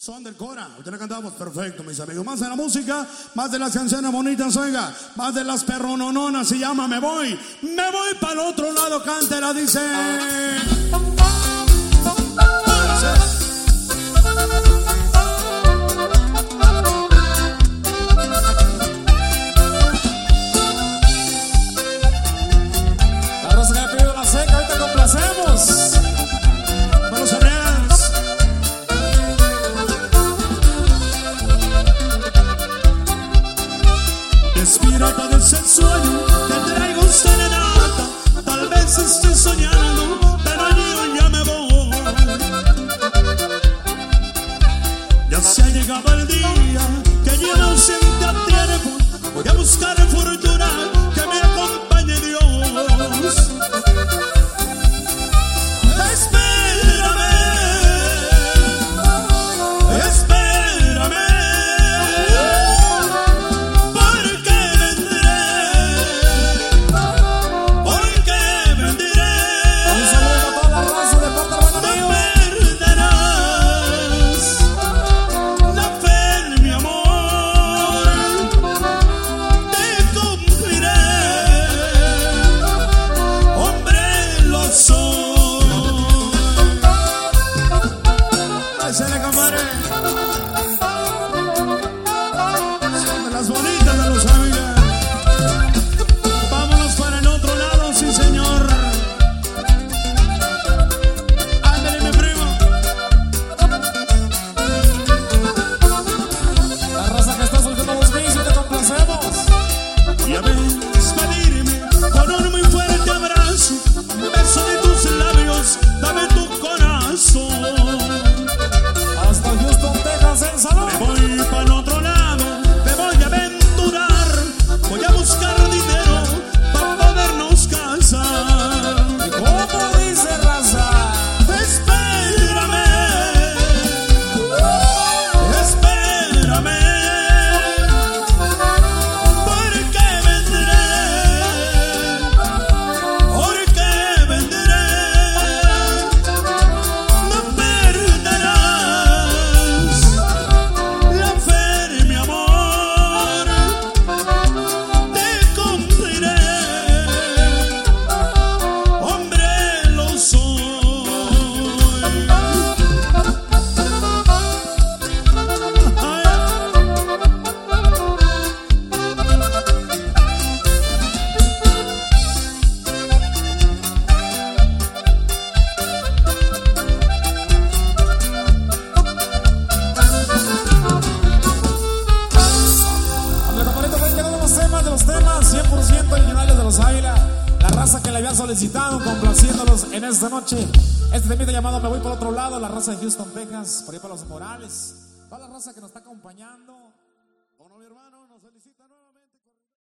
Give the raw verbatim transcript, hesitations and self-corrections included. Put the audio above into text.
Son del Cora, usted le cantamos perfecto, mis amigos. Más de la música, más de las canciones bonitas, oiga, más de las perronononas. Se llama Me Voy, me voy para el otro lado, cántela, dice. La raza que ha pedido la seca, ahorita complacemos. Vamos a ver. Despierta de ese sueño, te traigo serenata. Tal vez estés soñando, pero yo ya me voy. Ya se ha llegado el día que yo no sienta tiempo. Voy a buscar fortuna que me acompañe Dios. Espérame, espérame. Solicitado, complaciéndolos en esta noche. Este temita llamado Me Voy por Otro Lado, la raza de Houston, Texas, por ahí para los Morales, para la raza que nos está acompañando. Bueno, mi hermano, nos felicita, ¿no?